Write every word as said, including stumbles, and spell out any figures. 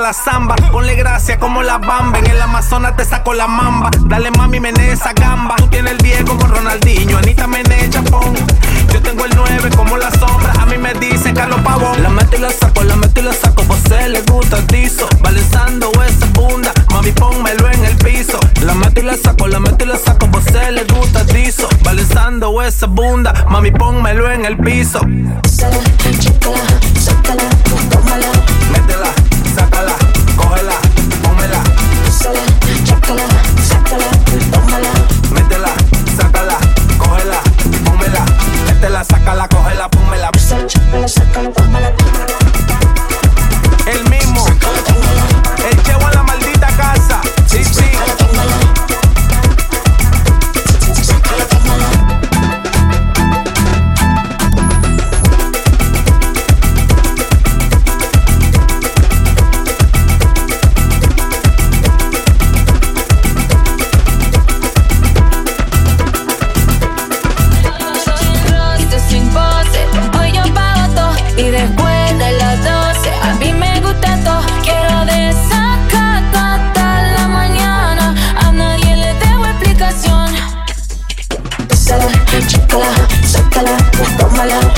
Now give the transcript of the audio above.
la zamba. Ponle gracia como la bamba. En el Amazonas te saco la mamba. Dale mami, menea esa gamba. Tú tienes el diez como Ronaldinho. Anita menea chapón. Yo tengo el nueve como la sombra. A mí me dicen Carlos Pavón. La meto y la saco, la meto y la saco. Por se le gusta el tizo. Balanzando esa bunda. Mami, pónmelo en el piso. La meto y la saco, la meto y la saco. Por se le gusta el tizo. Balanzando esa bunda. Mami, pónmelo en el piso. Chécala, sácala, tómala. Métela, sácala, cógela, pómela. Chécala, sácala, tómala. Métela, sácala, cógela, pómela. Métela, sácala, cógela, pómela. Chécala, sácala, tómala. El mismo, el chevo en la maldita casa. Sí, sí. Y después de las doce, a mí me gusta todo. Quiero desacatar hasta la mañana. A nadie le debo explicación. Chécala, sácala, tómala.